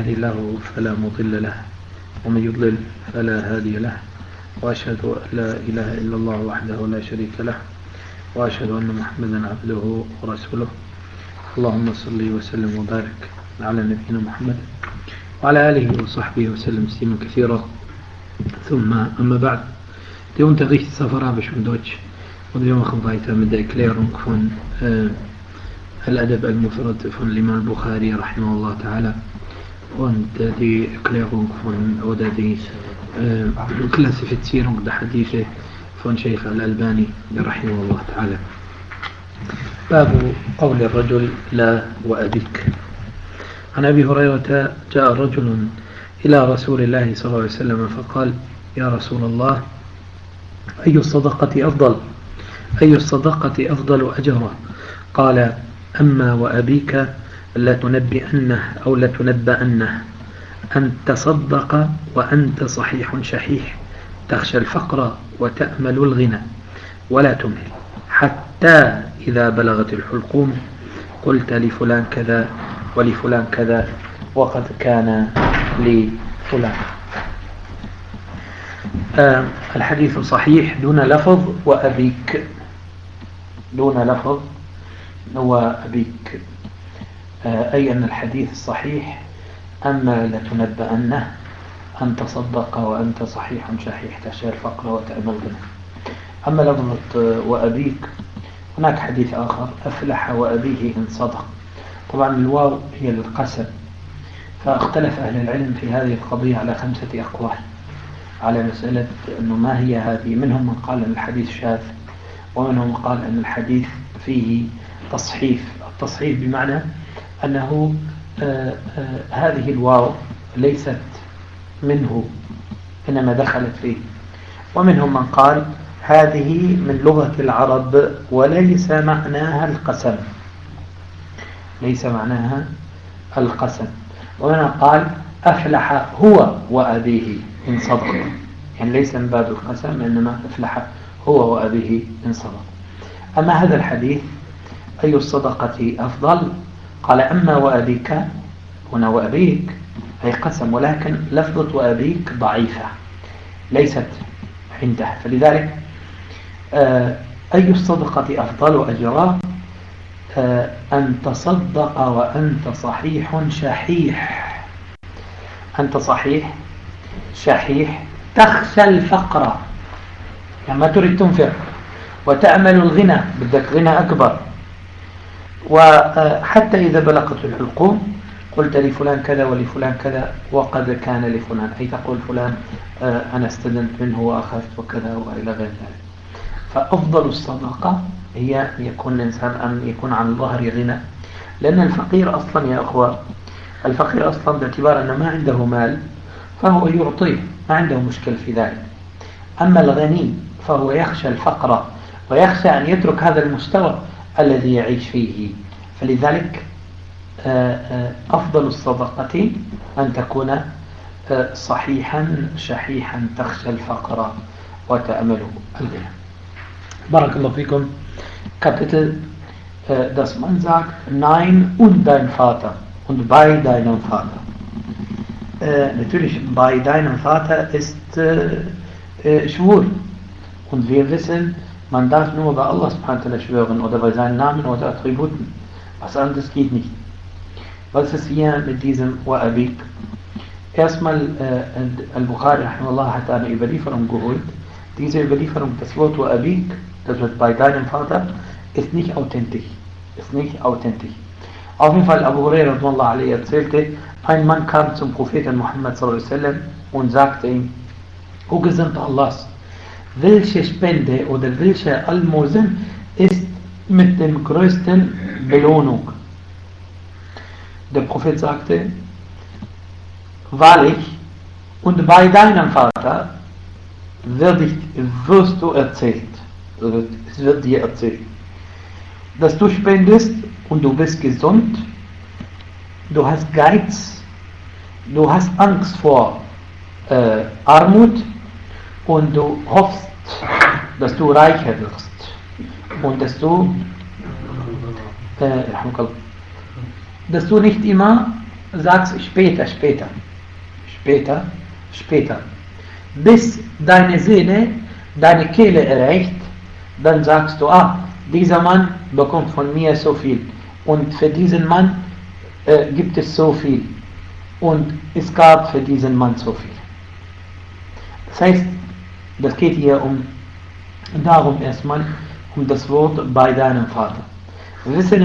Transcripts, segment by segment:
يهده الله فلا مضل له ومن يضلل فلا هادي له وأشهد أن لا إله إلا الله وحده لا شريك له وأشهد أن محمدا عبده ورسوله. اللهم صل وسلم وبارك على نبينا محمد وعلى آله وصحبه وسلم تسليما كثيرا. ثم أما بعد, det är inte riktigt så för från Deutsch och det var weiter mit der Erklärung von Al-Adab al-Mufrad von Imam Bukhari rahimahullah ta'ala und die Erklärung von oder die Klassifizierung der Hadithe von Sheikh Al-Albani rahimahullah ta'ala. باب قول الرجل لا وأبيك. عن أبي هريرة جاء رجل إلى رسول الله صلى الله عليه وسلم فقال: يا رسول الله, أي الصدقة أفضل أجرا؟ قال: أما وأبيك لتنبئنه أو لتنبأنه أن تصدق وأنت صحيح شحيح تخشى الفقر وتأمل الغنى ولا تمهل حتى إذا بلغت الحلقوم قلت لفلان كذا ولفلان كذا وقد كان لفلان. الحديث صحيح دون لفظ وأبيك, دون لفظ وأبيك, أي أن الحديث الصحيح أما لتنبأنه أن تصدق وأنت صحيح شحيح تخشى الفقر وتأمل الغنى. أما لفظة وأبيك هناك حديث آخر: أفلح وأبيه إن صدق. طبعا الواو هي للقسم, فاختلف أهل العلم في هذه القضية على 5 أقوال على مسألة أنه ما هي هذه. منهم من قال أن الحديث شاذ, ومنهم من قال أن الحديث فيه تصحيف. التصحيف بمعنى أنه هذه الواو ليست منه إنما دخلت فيه. ومنهم من قال هذه من لغة العرب وليس معناها القسم, ليس معناها القسم. ومن قال أفلح هو وأبيه إن صدق, يعني ليس من باب القسم إنما أفلح هو وأبيه إن صدق. أما هذا الحديث أي الصدقة أفضل؟ قال: أما وأبيك, هنا وأبيك أي قسم, ولكن لفظة وأبيك ضعيفة ليست عنده, فلذلك أي الصدقة أفضل أجرا؟ أن تصدق وأنت صحيح شحيح, أنت صحيح شحيح تخشى الفقر, يعني ما تريد تنفق, وتأمل الغنى, بدك غنى أكبر, وحتى إذا بلغت الحلقوم قلت لفلان كذا ولفلان كذا وقد كان لفلان, أي تقول فلان أنا استدنت منه وأخذت وكذا وإلى غير ذلك. فأفضل الصدقة هي يكون الإنسان أن يكون عن ظهر غنى, لأن الفقير أصلا يا أخوة, الفقير أصلا باعتبار أنه ما عنده مال فهو يعطيه, ما عنده مشكل في ذلك. أما الغني فهو يخشى الفقر ويخشى أن يترك هذا المستوى الذي يعيش فيه. فلذلك أفضل الصدقة أن تكون صحيحا شحيحا تخشى الفقر وتأمل الغنى. بارك الله فيكم. Kapitel, dass man sagt Nein und dein Vater und bei deinem Vater. Natürlich bei deinem Vater ist Schwur, und wir wissen, man darf nur bei Allah subhanahu wa ta'ala schwören oder bei seinen Namen oder Attributen, was anderes geht nicht. Was ist hier mit diesem Wa'abik? Erstmal Al-Bukhari rahimahullah hat eine Überlieferung geholt. Diese Überlieferung, das Wort Wa'abik, das wird bei deinem Vater, ist nicht authentisch. Ist nicht authentisch. Auf jeden Fall Abu Hurairah radhiyallahu anhu erzählte, ein Mann kam zum Propheten Muhammad sallallahu alaihi wasallam und sagte ihm: O Gesandter Allahs, welche Spende oder welche Almosen ist mit dem größten Belohnung? Der Prophet sagte: Wahrlich, und bei deinem Vater wirst du erzählt, es wird dir erzählt, dass du spendest und du bist gesund, du hast Geiz, du hast Angst vor Armut und du hoffst, dass du reicher wirst und dass du nicht immer sagst später, bis deine Seele deine Kehle erreicht, dann sagst du, dieser Mann bekommt von mir so viel und für diesen Mann gibt es so viel und es gab für diesen Mann so viel. Das heißt, das geht hier darum erstmal, um das Wort bei deinem Vater. Wir wissen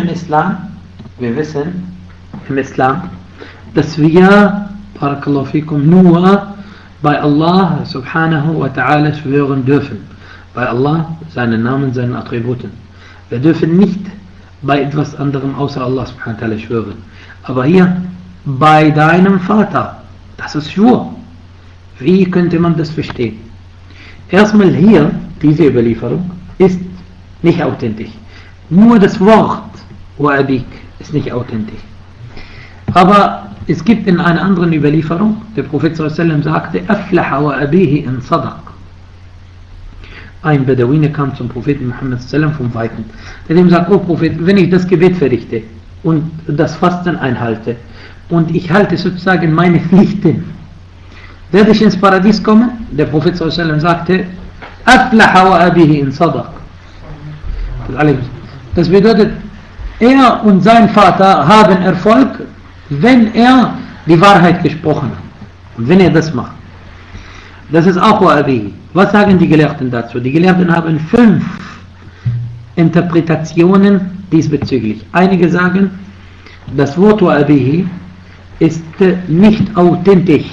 im Islam, dass wir, Barakallahu fikum, nur bei Allah subhanahu wa ta'ala schwören dürfen. Bei Allah, seinen Namen, seinen Attributen. Wir dürfen nicht bei etwas anderem außer Allah subhanahu wa ta'ala schwören. Aber hier, bei deinem Vater, das ist Schwur. Wie könnte man das verstehen? Erstmal hier, diese Überlieferung ist nicht authentisch. Nur das Wort Wa'abik ist nicht authentisch. Aber es gibt in einer anderen Überlieferung, der Prophet ﷺ sagte, Aflaha Wa'abihi in Sadaq. Ein Bedouine kam zum Propheten Muhammad ﷺ vom Weiten. Der ihm sagt, Prophet, wenn ich das Gebet verrichte und das Fasten einhalte und ich halte sozusagen meine Pflichten, werde ich ins Paradies kommen? Der Prophet ﷺ sagte, Aflaha Wa'abihi in Sadaq. Das bedeutet, er und sein Vater haben Erfolg, wenn er die Wahrheit gesprochen hat. Und wenn er das macht. Das ist auch Wa'abihi. Was sagen die Gelehrten dazu? Die Gelehrten haben 5 Interpretationen diesbezüglich. Einige sagen, das Wort Wa'abihi ist nicht authentisch.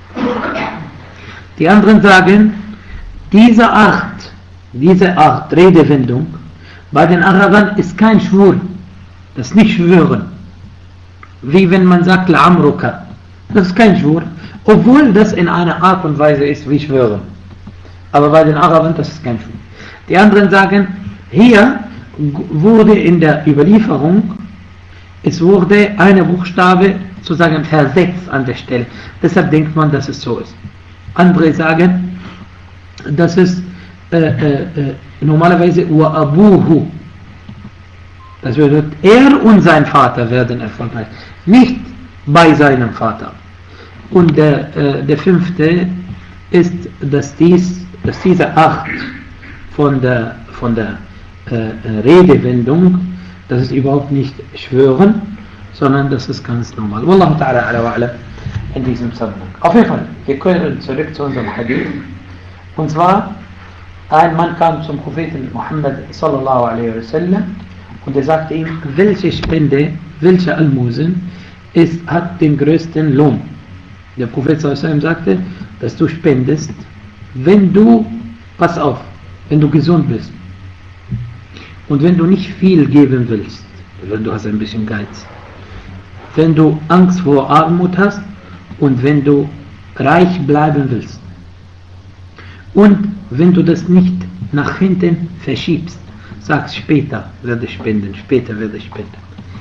Die anderen sagen, diese Art Redewendung bei den Arabern ist kein Schwur. Das ist nicht Schwören. Wie wenn man sagt, La'amruka. Das ist kein Schwur. Obwohl das in einer Art und Weise ist wie Schwören. Aber bei den Arabern, das ist kein Schwur. Die anderen sagen, hier wurde in der Überlieferung, es wurde eine Buchstabe sozusagen versetzt an der Stelle. Deshalb denkt man, dass es so ist. Andere sagen, dass es normalerweise Wa'abuhu. Das bedeutet, er und sein Vater werden erfolgreich. Nicht bei seinem Vater. Und der 5. ist, dass diese Art von der Redewendung, das ist überhaupt nicht Schwören, sondern das ist ganz normal. Wallahu ta'ala ala wa'ala in diesem Zusammenhang. Auf jeden Fall, wir können zurück zu unserem Hadith. Und zwar, ein Mann kam zum Propheten Muhammad sallallahu alaihi wasallam und er sagte ihm, welche Spende, welche Almosen hat den größten Lohn? Der Prophet sallallahu alaihi wasallam sagte, dass du spendest, wenn du, pass auf, wenn du gesund bist und wenn du nicht viel geben willst, wenn du hast ein bisschen Geiz, wenn du Angst vor Armut hast und wenn du reich bleiben willst und wenn du das nicht nach hinten verschiebst, sagst später werde ich spenden, später werde ich spenden.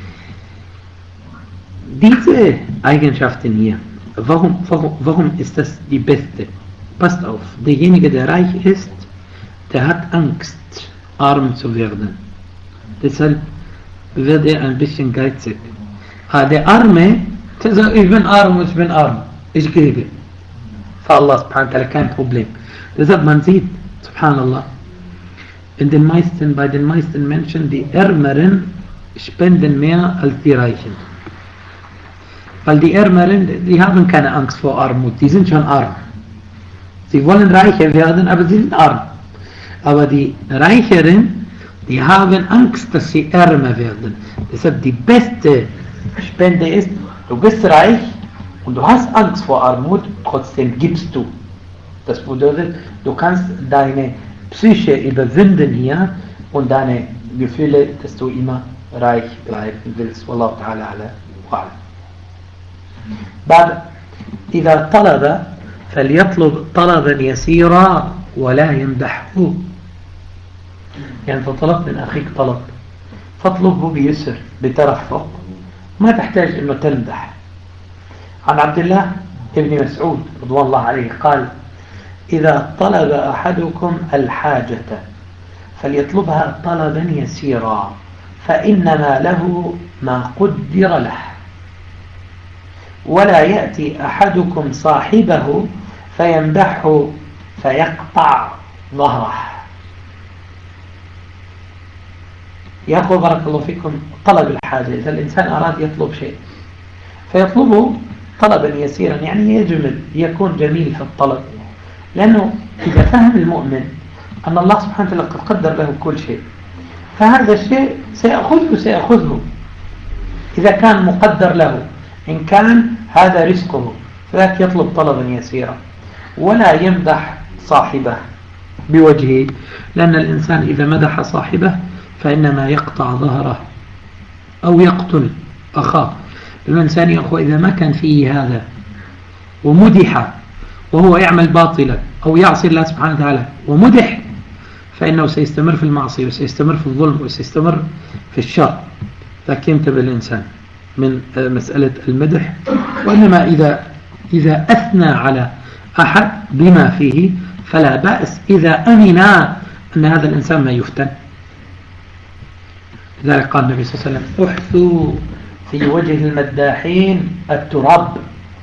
Diese Eigenschaften hier, warum ist das die beste? Passt auf, derjenige, der reich ist, der hat Angst, arm zu werden. Deshalb wird er ein bisschen geizig. Der Arme, der sagt, ich bin arm, ich gebe. Für Allah subhanahu wa ta'ala kein Problem. Deshalb man sieht, subhanallah, bei den meisten Menschen, die Ärmeren spenden mehr als die Reichen. Weil die Ärmeren, die haben keine Angst vor Armut, die sind schon arm. Sie wollen reicher werden, aber sie sind arm. Aber die Reicheren, die haben Angst, dass sie ärmer werden. Deshalb die beste Spende ist, du bist reich und du hast Angst vor Armut, trotzdem gibst du. Das bedeutet, du kannst deine Psyche überwinden hier und deine Gefühle, dass du immer reich bleiben willst. Wallahu ta'ala ala wa'ala. بعد إذا طلب فليطلب طلبا يسيرا ولا يمدحه. يعني أنت طلبت من أخيك طلب فاطلبه بيسر بترفق ما تحتاج أنه تمدح. عن عبد الله ابن مسعود رضوان الله عليه قال إذا طلب أحدكم الحاجة فليطلبها طلبا يسيرا فإنما له ما قدر له. ولا يأتي أحدكم صاحبه فيمدحه فيقطع ظهره. يأخذ بارك الله فيكم طلب الحاجة. إذا الإنسان أراد يطلب شيء فيطلبه طلبا يسيرا، يعني يجمل، يكون جميل في الطلب، لأنه إذا فهم المؤمن أن الله سبحانه وتعالى قد قدر له كل شيء، فهذا الشيء سيأخذه إذا كان مقدر له. إن كان هذا رزقه فذاك يطلب طلبا يسيرا، ولا يمدح صاحبه بوجهه، لأن الإنسان إذا مدح صاحبه فإنما يقطع ظهره أو يقتل أخاه. الإنسان يا أخوة إذا ما كان فيه هذا ومدح وهو يعمل باطلا أو يعصي الله سبحانه وتعالى ومدح، فإنه سيستمر في المعصية وسيستمر في الظلم وسيستمر في الشر. لكن ينتبه الإنسان من مسألة المدح. وإنما إذا أثنى على أحد بما فيه فلا بأس إذا أمن أن هذا الإنسان ما يفتن. لذلك قال النبي صلى الله عليه وسلم: احثوا في وجه المداحين التراب.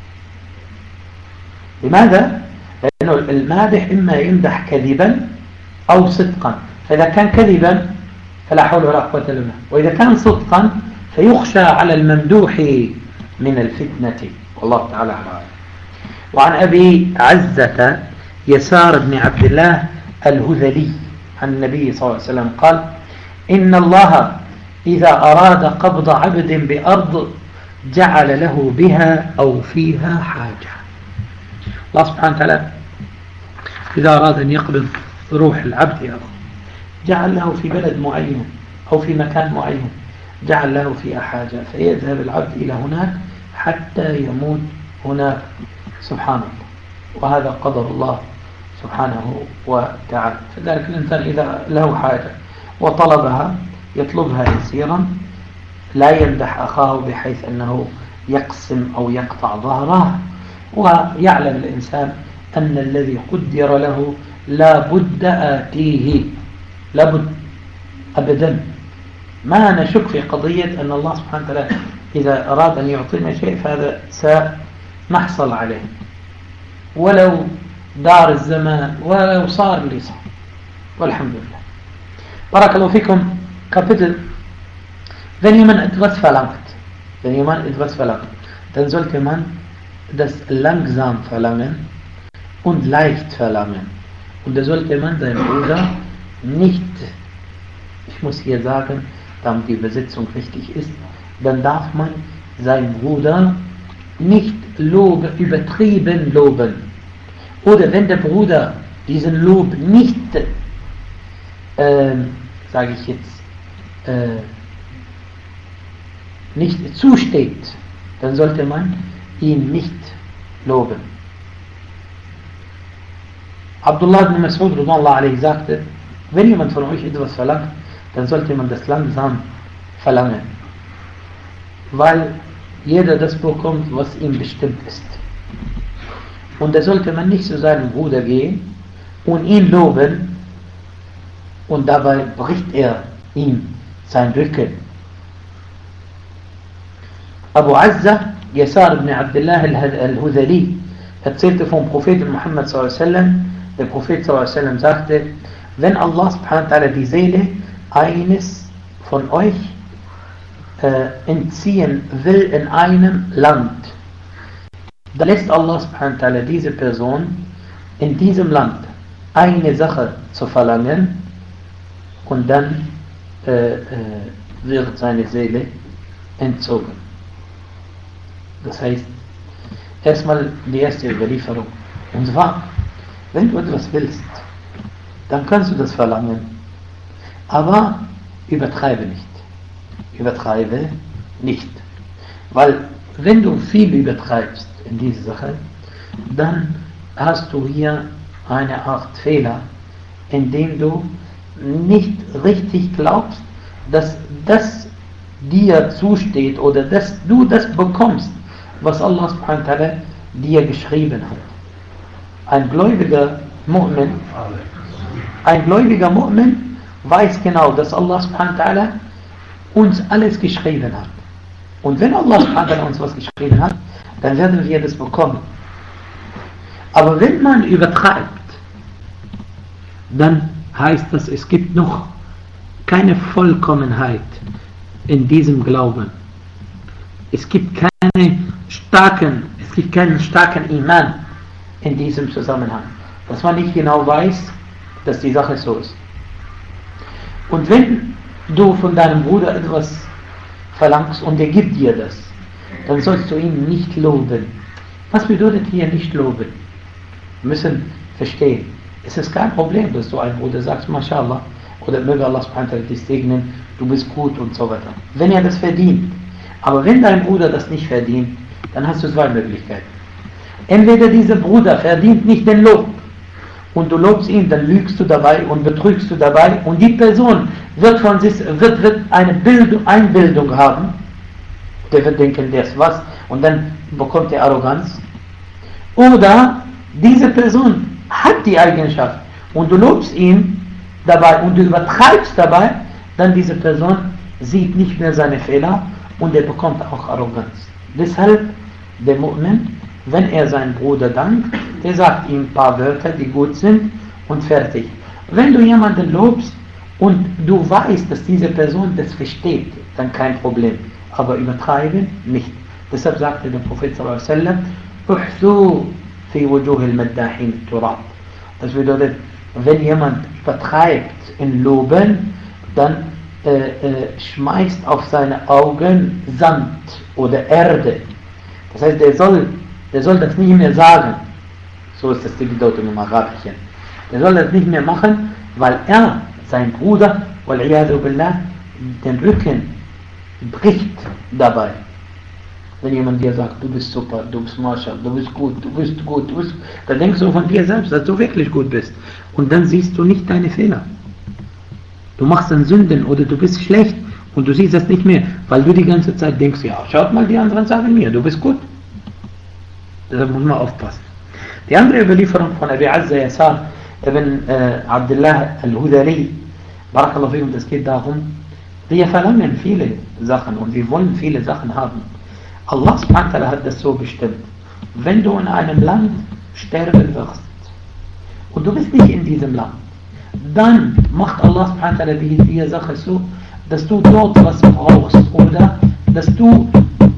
لماذا؟ لأنه المادح إما يمدح كذبا أو صدقا، فإذا كان كذبا فلا حول ولا قوة إلا بالله، وإذا كان صدقا فيخشى على الممدوح من الفتنة. والله تعالى أعلم. وعن أبي عزة يسار بن عبد الله الهذلي عن النبي صلى الله عليه وسلم قال: إن الله إذا أراد قبض عبد بأرض جعل له بها أو فيها حاجة. الله سبحانه وتعالى إذا أراد أن يقبض روح العبد جعل له في بلد معين أو في مكان معين، جعل له فيها حاجة، فيذهب العبد إلى هناك حتى يموت هناك. سبحان الله. وهذا قدر الله سبحانه وتعالى. فذلك الإنسان إذا له حاجة وطلبها يطلبها يسيرا، لا يمدح أخاه بحيث أنه يقسم أو يقطع ظهره، ويعلم الإنسان أن الذي قدر له لا بد آتيه، لا بد أبدا. ما نشك في قضية أن الله سبحانه وتعالى إذا أراد أن يعطينا شيء فهذا سنحصل عليه، ولو دار الزمان ولو صار لي صار، والحمد لله. بارك الله فيكم. Kapitel: wenn jemand etwas verlangt, dann sollte man das langsam verlangen und leicht verlangen. Und da sollte man seinen Bruder nicht, ich muss hier sagen, damit die Übersetzung richtig ist, dann darf man seinen Bruder nicht übertrieben loben. Oder wenn der Bruder diesen Lob nicht, sage ich jetzt, nicht zusteht, dann sollte man ihn nicht loben. Abdullah ibn Mas'ud radhiyallahu anhu sagte: wenn jemand von euch etwas verlangt, dann sollte man das langsam verlangen, weil jeder das bekommt, was ihm bestimmt ist. Und da sollte man nicht zu seinem Bruder gehen und ihn loben und dabei bricht er ihm sein Rücken. Abu Azza Yasar ibn Abdullah al-Hudhali erzählte vom Propheten Muhammad sallallahu alaihi wasallam. Der Prophet sallallahu alaihi wasallam sagte: wenn Allah subhanahu wa ta'ala die Seele eines von euch entziehen will in einem Land, dann lässt Allah subhanahu wa ta'ala diese Person in diesem Land eine Sache zu verlangen und dann wird seine Seele entzogen. Das heißt, erstmal die erste Überlieferung. Und zwar, wenn du etwas willst, dann kannst du das verlangen, aber übertreibe nicht. Übertreibe nicht. Weil wenn du viel übertreibst in diese Sache, dann hast du hier eine Art Fehler, indem du nicht richtig glaubst, dass das dir zusteht oder dass du das bekommst, was Allah subhanahu wa ta'ala dir geschrieben hat. Ein gläubiger Mu'min weiß genau, dass Allah subhanahu wa ta'ala uns alles geschrieben hat. Und wenn Allah subhanahu wa ta'ala uns was geschrieben hat, dann werden wir das bekommen. Aber wenn man übertreibt, dann heißt das, es gibt noch keine Vollkommenheit in diesem Glauben. Es gibt keinen starken Iman in diesem Zusammenhang. Dass man nicht genau weiß, dass die Sache so ist. Und wenn du von deinem Bruder etwas verlangst und er gibt dir das, dann sollst du ihn nicht loben. Was bedeutet hier nicht loben? Wir müssen verstehen, es ist kein Problem, dass du einem Bruder sagst, MashaAllah, oder möge Allah subhanahu wa ta'ala dich segnen, du bist gut und so weiter. Wenn er das verdient. Aber wenn dein Bruder das nicht verdient, dann hast du zwei Möglichkeiten. Entweder dieser Bruder verdient nicht den Lob und du lobst ihn, dann lügst du dabei und betrügst du dabei und die Person wird eine Einbildung haben, der wird denken, der ist was und dann bekommt er Arroganz. Oder diese Person hat die Eigenschaft und du lobst ihn dabei und du übertreibst dabei, dann diese Person sieht nicht mehr seine Fehler und er bekommt auch Arroganz. Deshalb der Mu'min, wenn er seinen Bruder dankt, der sagt ihm ein paar Wörter, die gut sind und fertig. Wenn du jemanden lobst und du weißt, dass diese Person das versteht, dann kein Problem. Aber übertreiben nicht. Deshalb sagte der Prophet sallallahu alaihi wasallam, "Uhsu fi wujuhil maddahin turab." Das bedeutet, wenn jemand übertreibt in Loben, dann schmeißt auf seine Augen Sand oder Erde. Das heißt, der soll das nicht mehr sagen. So ist das die Bedeutung im Arabischen. Der soll das nicht mehr machen, weil er, sein Bruder, wal-iyadu billah, den Rücken bricht dabei. Wenn jemand dir sagt, du bist super, du bist Mascha, du bist gut, dann denkst du von dir selbst, dass du wirklich gut bist. Und dann siehst du nicht deine Fehler. Du machst dann Sünden oder du bist schlecht und du siehst das nicht mehr, weil du die ganze Zeit denkst, ja, schaut mal, die anderen sagen mir, du bist gut. Deshalb muss man aufpassen. Die andere Überlieferung von Abi Azza Yasar ibn Abdullah al-Hudari, Barakallahu fikum, das geht darum, wir verlangen viele Sachen und wir wollen viele Sachen haben. Allah subhanahu wa ta'ala hat das so bestimmt. Wenn du in einem Land sterben wirst und du bist nicht in diesem Land, dann macht Allah subhanahu wa ta'ala die Sache so, dass du dort was brauchst oder dass du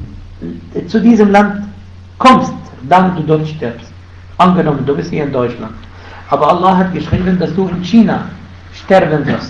zu diesem Land kommst, dann du dort stirbst. Angenommen, du bist hier in Deutschland, aber Allah hat geschrieben, dass du in China sterben wirst.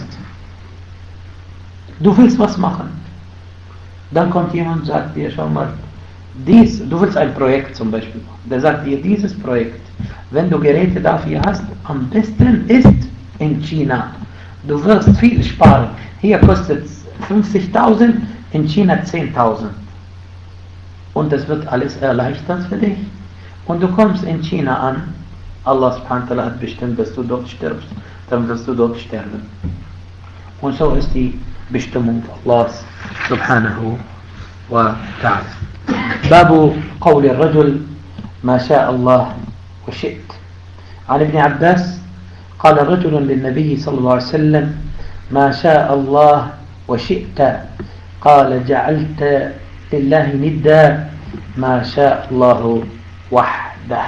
Du willst was machen. Dann kommt jemand und sagt dir, schau mal, du willst ein Projekt zum Beispiel machen. Der sagt dir, dieses Projekt, wenn du Geräte dafür hast, am besten ist in China. Du wirst viel sparen. Hier kostet es 50.000, in China 10.000. Und das wird alles erleichtert für dich. Und du kommst in China an. Allah subhanahu wa ta'ala hat bestimmt, dass du dort stirbst. Dann wirst du dort sterben. Und so ist die Bestimmung Allahs subhanahu wa ta'ala. باب قول الرجل ما شاء الله وشئت. عن ابن عباس قال رجل للنبي صلى الله عليه وسلم ما شاء الله وشئت قال جعلت لله ندا ما شاء الله وحده.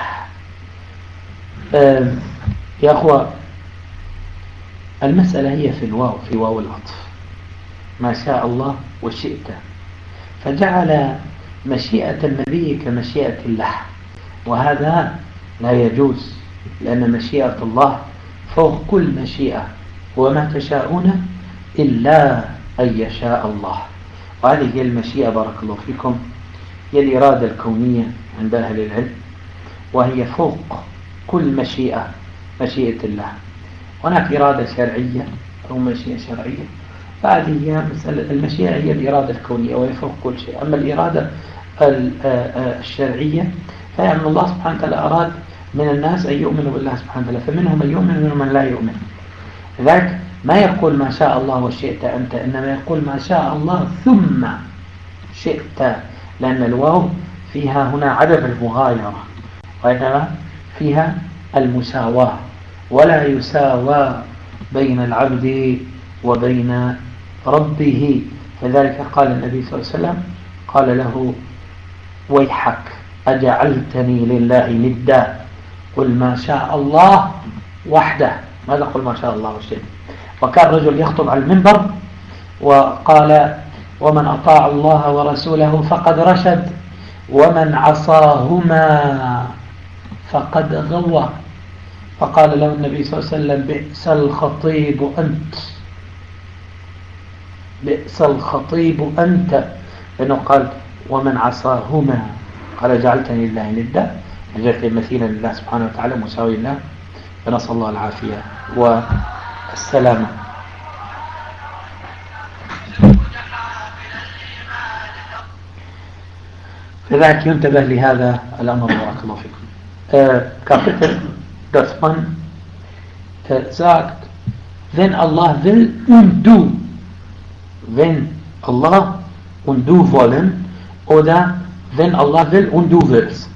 يا أخوة المسألة هي في الواو، في واو العطف، ما شاء الله وشئت، فجعل مشيئة النبي كمشيئة الله، وهذا لا يجوز، لأن مشيئة الله فوق كل مشيئة، وما تشاءون إلا أن يشاء الله. وهذه هي المشيئة بارك الله فيكم، هي الإرادة الكونية عند أهل العلم، وهي فوق كل مشيئة، مشيئة الله. هناك إرادة شرعية أو مشيئة شرعية، فهذه هي مسألة المشيئة، هي الإرادة الكونية وهي فوق كل شيء. أما الإرادة الشرعية فإن الله سبحانه وتعالى أراد من الناس أن يؤمنوا بالله سبحانه وتعالى، فمنهم من يؤمن ومنهم من لا يؤمن. لذلك ما يقول ما شاء الله وشئت أنت، إنما يقول ما شاء الله ثم شئت، لأن الواو فيها هنا عدم المغايرة، وإنما فيها المساواة، ولا يساوى بين العبد وبين ربه. لذلك قال النبي صلى الله عليه وسلم قال له ويحك، أجعلتني لله ندا قل ما شاء الله وحده. ماذا قل ما شاء الله وشيء؟ وكان رجل يخطب على المنبر وقال ومن أطاع الله ورسوله فقد رشد ومن عصاهما فقد غوى. فقال له النبي صلى الله عليه وسلم بئس الخطيب أنت، بئس الخطيب أنت، لأنه قال ومن عصاهما، قال جعلتني لله ندا، جعلتني مثيلا لله سبحانه وتعالى مساوي له، فنسأل الله العافية والسلامة. لذلك ينتبه لهذا الأمر بارك الله فيكم. Kapitel, dass man sagt, wenn Allah will und du, wenn Allah und du wollen oder wenn Allah will und du willst.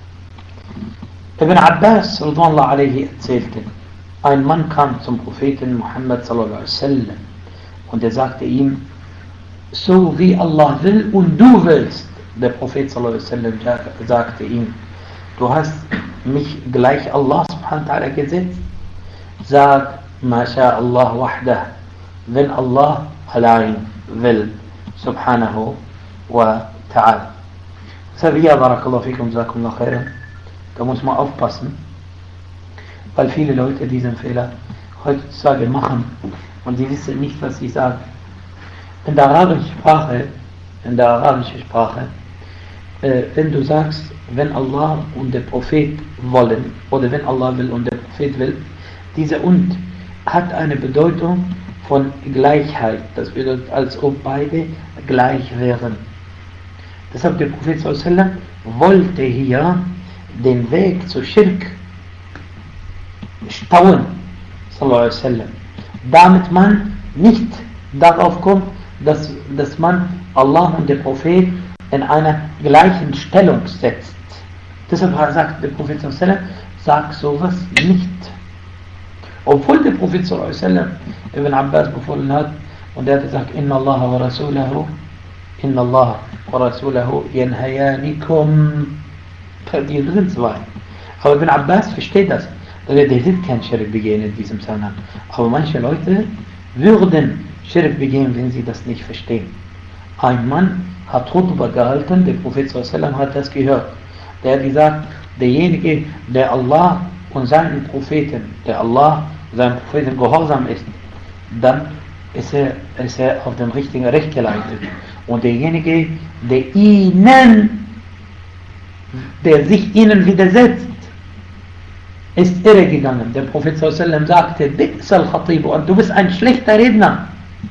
Ibn Abbas radhiyallahu anhu erzählte, ein Mann kam zum Propheten Muhammad sallallahu alaihi wasallam und er sagte ihm, so wie Allah will und du willst. Der Prophet sallallahu alaihi wasallam sagte ihm, du hast mich gleich Allah subhanahu wa ta'ala gesetzt. Sag, Masha Allah wahdah, wenn Allah allein will, subhanahu wa ta'ala. Sabia, barakallahu fikum, jazakumullah khairan. Da muss man aufpassen, weil viele Leute diesen Fehler heutzutage machen und sie wissen nicht, was sie sagen. In der arabischen Sprache, wenn du sagst, wenn Allah und der Prophet wollen oder wenn Allah will und der Prophet will, diese und hat eine Bedeutung von Gleichheit. Das bedeutet, als ob beide gleich wären. Deshalb der Prophet sallallahu alaihi wasallam wollte hier den Weg zu Schirk stauen, sallallahu alaihi wasallam, damit man nicht darauf kommt, dass man Allah und der Prophet in einer gleichen Stellung setzt. Deshalb sagt der Prophet sallallahu alaihi wasallam, sag sowas nicht. Obwohl der Prophet sallallahu alaihi wasallam Ibn Abbas befohlen hat und er hat gesagt, Inna Allah wa Rasulahu yanhayanikum. Die sind zwei. Aber Ibn Abbas versteht das. Der wird kein Schirk begehen in diesem Zusammenhang. Aber manche Leute würden Schirk begehen, wenn sie das nicht verstehen. Ein Mann hat Khutbah gehalten, der Prophet sallallahu alaihi wasallam hat das gehört. Der hat gesagt, derjenige, der Allah und seinen Propheten, der Allah und seinen Propheten gehorsam ist, dann ist er auf dem richtigen Recht geleitet. Und derjenige, der sich ihnen widersetzt, ist irregegangen. Der Prophet sallallahu alaihi wasallam sagte, Bi's al-Khatib, und du bist ein schlechter Redner.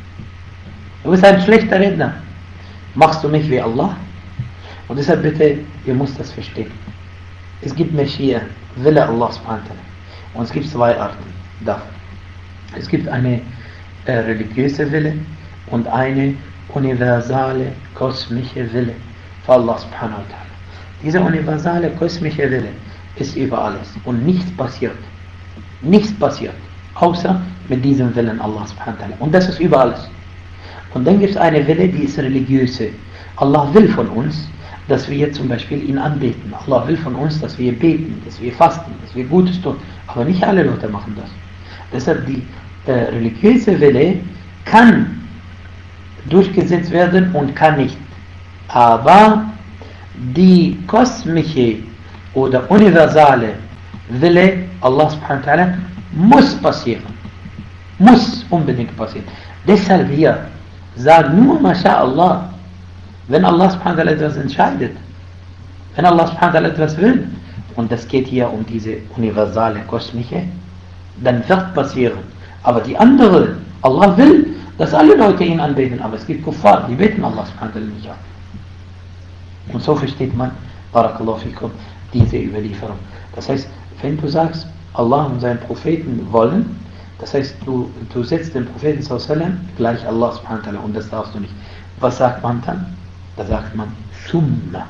Du bist ein schlechter Redner. Machst du mich wie Allah? Und deshalb bitte, ihr müsst das verstehen. Es gibt Mashia, Wille Allah subhanahu wa ta'ala. Und es gibt zwei Arten davon. Es gibt eine religiöse Wille und eine universale, kosmische Wille für Allah subhanahu wa ta'ala. Dieser universale, kosmische Wille ist über alles und nichts passiert. Nichts passiert, außer mit diesem Willen Allah subhanahu wa ta'ala. Und das ist über alles. Und dann gibt es eine Wille, die ist religiöse. Allah will von uns, dass wir zum Beispiel ihn anbeten. Allah will von uns, dass wir beten, dass wir fasten, dass wir Gutes tun. Aber nicht alle Leute machen das. Deshalb die religiöse Wille kann durchgesetzt werden und kann nicht. Aber die kosmische oder universale Wille Allah subhanahu wa ta'ala muss passieren. Muss unbedingt passieren. Deshalb hier, sag nur MashaAllah, wenn Allah subhanahu wa ta'ala etwas entscheidet, wenn Allah subhanahu wa ta'ala etwas will, und das geht hier um diese universale, kosmische, dann wird passieren. Aber die andere, Allah will, dass alle Leute ihn anbeten, aber es gibt Kuffar, die beten Allah subhanahu wa ta'ala nicht an. Und so versteht man, barakallahu fikum, diese Überlieferung. Das heißt, wenn du sagst, Allah und seinen Propheten wollen, das heißt, du setzt den Propheten sallallahu alaihi wasallam gleich Allah subhanahu wa ta'ala, und das darfst du nicht. Was sagt man dann? Da sagt man Thumma.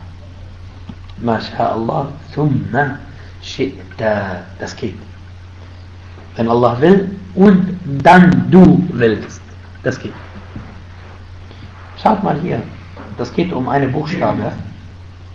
MashaAllah, Thumma Shi'ta. Das geht. Wenn Allah will und dann du willst. Das geht. Schaut mal hier. Das geht um eine Buchstabe.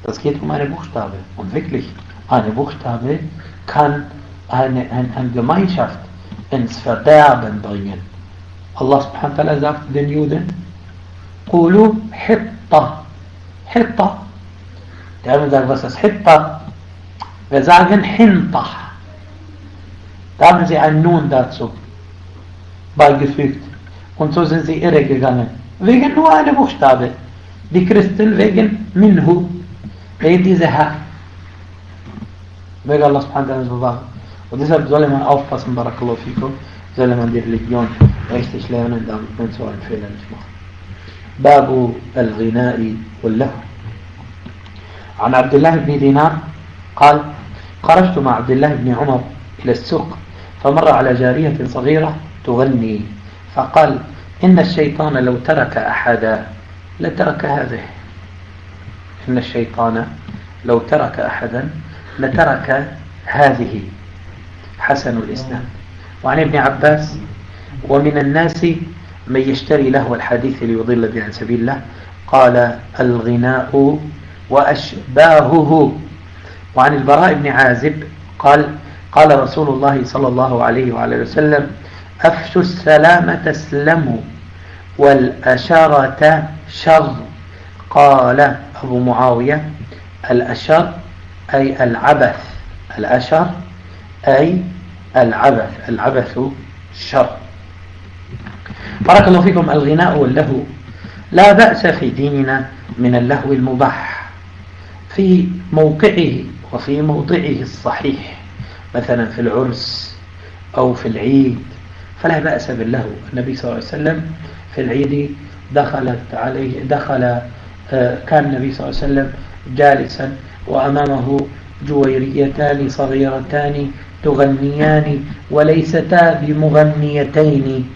Das geht um eine Buchstabe. Und wirklich, eine Buchstabe kann eine Gemeinschaft ins Verderben bringen. Allah subhanahu wa ta'ala sagt den Juden, Qulu Hitta. Hitta. Die haben gesagt, was ist Hitta? Wir sagen Hinta. Da haben sie ein Nun dazu beigefügt. Und so sind sie irregegangen. Wegen nur einer Buchstabe. Die Christen wegen Minhu. Wegen dieser Ha. Wegen Allah subhanahu wa ta'ala. Und deshalb soll man aufpassen, Barakallahu fikum, soll man die Religion richtig lernen, damit man so einen Fehler nicht macht. باب الغناء واللهو. عن عبد الله بن دينار قال: خرجت مع عبد الله بن عمر إلى السوق فمر على جارية صغيرة تغني فقال: إن الشيطان لو ترك أحدا لترك هذه. إن الشيطان لو ترك أحدا لترك هذه. حسن الإسناد. وعن ابن عباس: ومن الناس من يشتري لهو الحديث ليضل به عن سبيل الله. قال: الغناء وأشباهه. وعن البراء بن عازب قال: قال رسول الله صلى الله عليه وعلى وسلم: أفشوا السلام تسلموا والأشرة شر. قال أبو معاوية: الأشر أي العبث. الأشر أي العبث. العبث شر. بارك الله فيكم. الغناء واللهو لا بأس في ديننا من اللهو المباح في موقعه وفي موضعه الصحيح، مثلا في العرس أو في العيد فلا بأس باللهو. النبي صلى الله عليه وسلم في العيد كان النبي صلى الله عليه وسلم جالسا وأمامه جويريتان صغيرتان تغنيان وليستا بمغنيتين.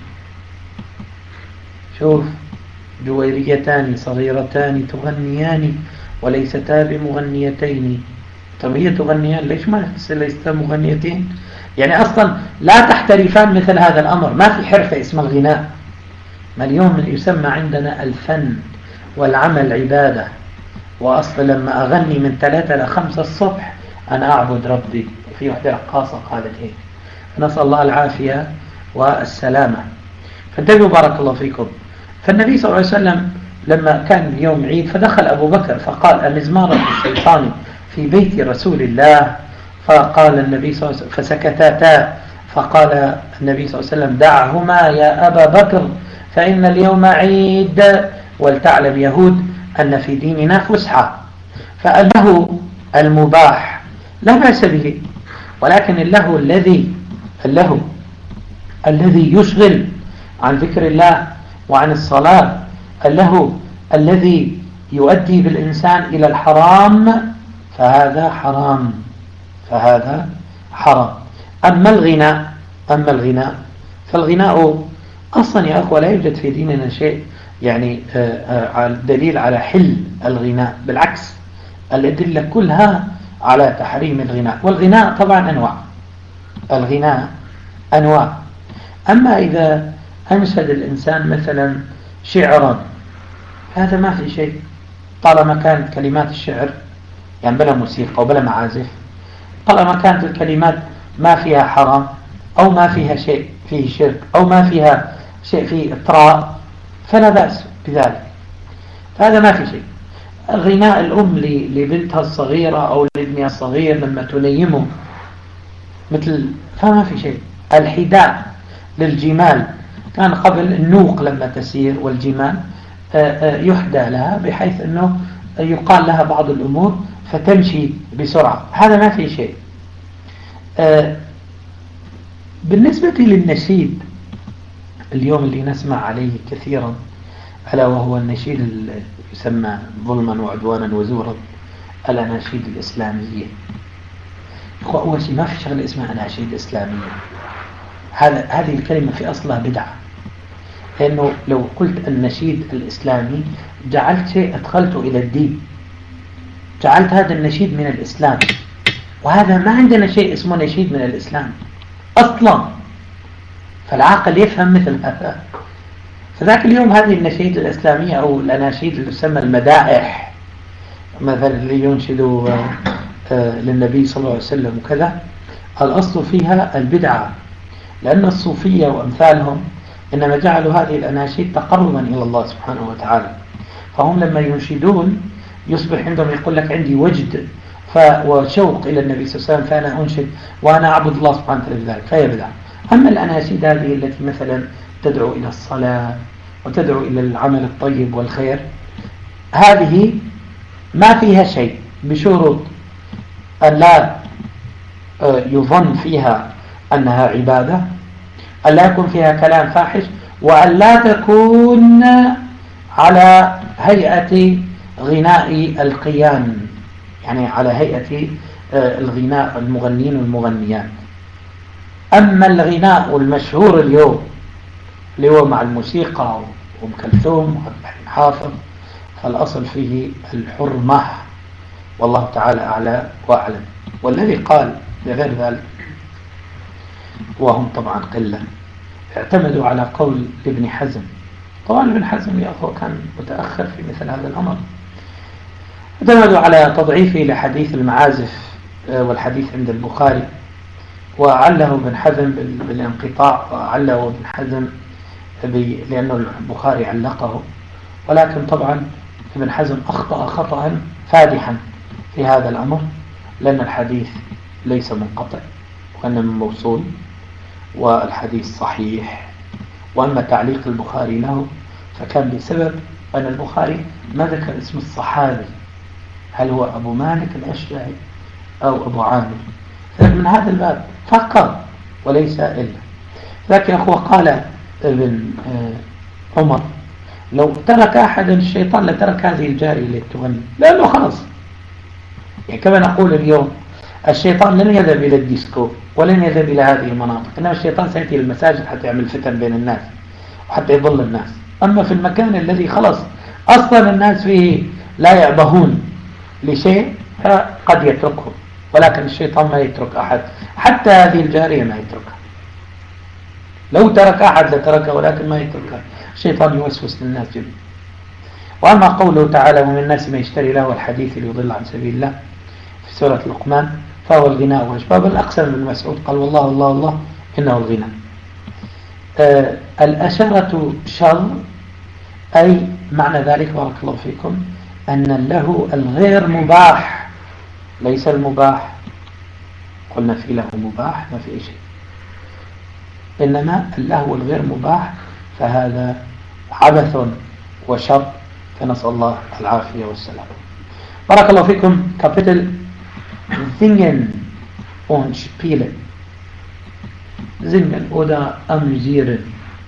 شوف، جويريتان صغيرتان تغنيان وليستا بمغنيتين. طب هي تغنيان، ليش ما ليستا مغنيتين؟ يعني أصلا لا تحترفان مثل هذا الأمر. ما في حرفة اسمها الغناء. ما اليوم يسمى عندنا الفن والعمل عبادة. وأصلا لما أغني من 3 إلى 5 الصبح أنا أعبد ربي. في واحدة رقاصة قالت هيك. نسأل الله العافية والسلامة. فانتبهوا بارك الله فيكم. فالنبي صلى الله عليه وسلم لما كان يوم عيد فدخل أبو بكر فقال: أمزمارة الشيطان في بيت رسول الله. فقال النبي صلى الله عليه وسلم فسكتتا. فقال النبي صلى الله عليه وسلم: دعهما يا أبا بكر فإن اليوم عيد ولتعلم يهود أن في ديننا فسحة. فاللهو المباح لا بأس به، ولكن اللهو الذي يشغل عن ذكر الله وعن الصلاة، اللهو الذي يؤدي بالإنسان إلى الحرام، فهذا حرام. أما الغناء فالغناء أصلا يا أخوة لا يوجد في ديننا شيء يعني دليل على حل الغناء. بالعكس، الأدلة كلها على تحريم الغناء. والغناء طبعا أنواع. أما إذا أنشد الإنسان مثلا شعرا هذا ما في شيء، طالما كانت كلمات الشعر يعني بلا موسيقى وبلا معازف، طالما كانت الكلمات ما فيها حرام أو ما فيها شيء فيه شرك أو ما فيها شيء فيه إطراء فلا بأس بذلك. فهذا ما في شيء. غناء الأم لبنتها الصغيرة أو لابنها الصغير لما تنيمه فما في شيء. الحداء للجمال كان قبل النوق لما تسير والجمال يحدى لها بحيث أنه يقال لها بعض الأمور فتمشي بسرعة. هذا ما في شيء. بالنسبة للنشيد اليوم اللي نسمع عليه كثيرا ألا وهو النشيد اللي يسمى ظلما وعدوانا وزورا، الأناشيد الإسلامية. أول شيء ما في شغلة اسمها أناشيد إسلامية. هذه الكلمة في أصلها بدعة، لأنه لو قلت النشيد الإسلامي جعلت شيء أدخلته إلى الدين، جعلت هذا النشيد من الإسلام، وهذا ما عندنا شيء اسمه نشيد من الإسلام أصلا. فالعاقل يفهم مثل هذا. فذاك اليوم هذه النشيد الإسلامية أو الأناشيد اللي تسمى المدائح مثلا اللي ينشدوا للنبي صلى الله عليه وسلم وكذا، الأصل فيها البدعة، لأن الصوفية وأمثالهم إنما جعلوا هذه الأناشيد تقربا إلى الله سبحانه وتعالى، فهم لما ينشدون يصبح عندهم يقول لك عندي وجد وشوق إلى النبي صلى الله عليه وسلم، فأنا أنشد وأنا أعبد الله سبحانه وتعالى بذلك، فهي بدعة. أما الأناشيد هذه التي مثلا تدعو إلى الصلاة وتدعو إلى العمل الطيب والخير، هذه ما فيها شيء بشروط أن لا يظن فيها أنها عبادة، أن لا يكون فيها كلام فاحش، وأن لا تكون على هيئة غناء القيان، يعني على هيئة الغناء المغنين والمغنيات. أما الغناء المشهور اليوم اللي هو مع الموسيقى وأم كلثوم وعبد الحليم حافظ، فالأصل فيه الحرمة، والله تعالى أعلى وأعلم. والذي قال لغير ذلك وهم طبعا قلة، اعتمدوا على قول ابن حزم. طبعا ابن حزم يا أخوة كان متأخر في مثل هذا الأمر، اعتمدوا على تضعيفه لحديث المعازف والحديث عند البخاري، وعله ابن حزم بالانقطاع، وعله ابن حزم لأنه البخاري علقه، ولكن طبعا ابن حزم أخطأ خطأ فادحا في هذا الأمر، لأن الحديث ليس منقطع وإنما موصول، والحديث صحيح. وأما تعليق البخاري له فكان بسبب أن البخاري ما ذكر اسم الصحابي، هل هو أبو مالك الأشجعي أو أبو عامر، من هذا الباب فقط وليس إلا. لكن أخوة قال ابن عمر لو ترك أحد الشيطان لترك هذه الجارية اللي تغني، لأنه خلص. يعني كما نقول اليوم الشيطان لن يذهب إلى الديسكو ولن يذهب إلى هذه المناطق، إنما الشيطان سيأتي إلى المساجد حتى يعمل فتن بين الناس وحتى يضل الناس. أما في المكان الذي خلص أصلا الناس فيه لا يعبهون لشيء فقد يتركه، ولكن الشيطان ما يترك أحد، حتى هذه الجارية ما يتركها. لو ترك أحد لتركه ولكن ما يتركها، الشيطان يوسوس للناس جميعا. وأما قوله تعالى ومن الناس ما يشتري له الحديث ليضل عن سبيل الله في سورة لقمان، فهو الغناء والأشباب. الأقسم بن مسعود قال والله الله الله إنه الغناء. الأشرة شر، أي معنى ذلك بارك الله فيكم أن له الغير مباح، ليس المباح. قلنا في له مباح ما في شيء، إنما اللهو الغير مباح فهذا عبث وشر، فنسأل الله العافية والسلام. بارك الله فيكم. كابيتل Singen und Spielen. Singen oder amüsieren.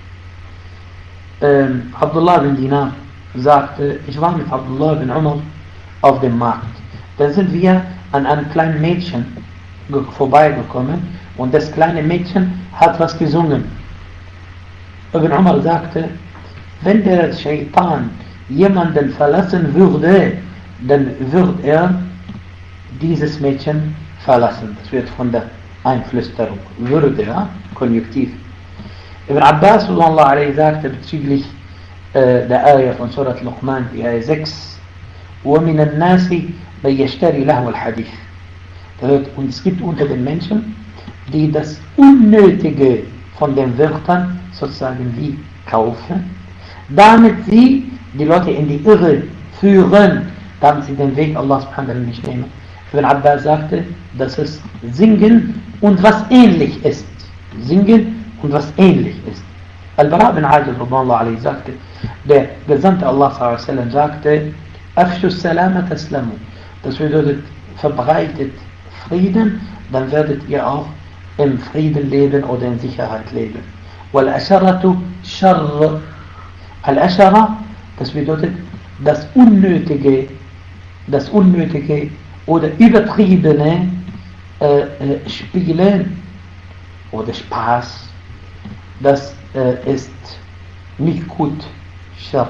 Abdullah bin Dinar sagte, ich war mit Abdullah bin Umar auf dem Markt. Dann sind wir an einem kleinen Mädchen vorbeigekommen und das kleine Mädchen hat was gesungen. Ibn Umar sagte, wenn der Shaitan jemanden verlassen würde, dann würde er dieses Mädchen verlassen. Das wird von der Einflüsterung. Würde, ja? Konjunktiv. Ibn Abbas sagte bezüglich der Ayah von Surat Luqman, die Ayah 6, وَمِنَ النَّاسِ مَنْ يَشْتَرِي لَهْوَ الْحَدِيثِ. Und es gibt unter den Menschen, die das Unnötige von den Wörtern sozusagen wie kaufen, damit sie die Leute in die Irre führen, damit sie den Weg Allah subhanahu wa ta'ala nicht nehmen. Ibn Abbas sagte, dass es Singen und was ähnlich ist. Singen und was ähnlich ist. Al-Bara bin Azib sagte, der Gesandte Allah sallallahu alaihi wasallam sagte, Afshu salama taslamu. Das bedeutet, verbreitet Frieden, dann werdet ihr auch im Frieden leben oder in Sicherheit leben. Wal-Asharatu Sharr. Al-Ashara, das bedeutet, das Unnötige oder übertriebene Spielen oder Spaß, das ist nicht gut, Schar.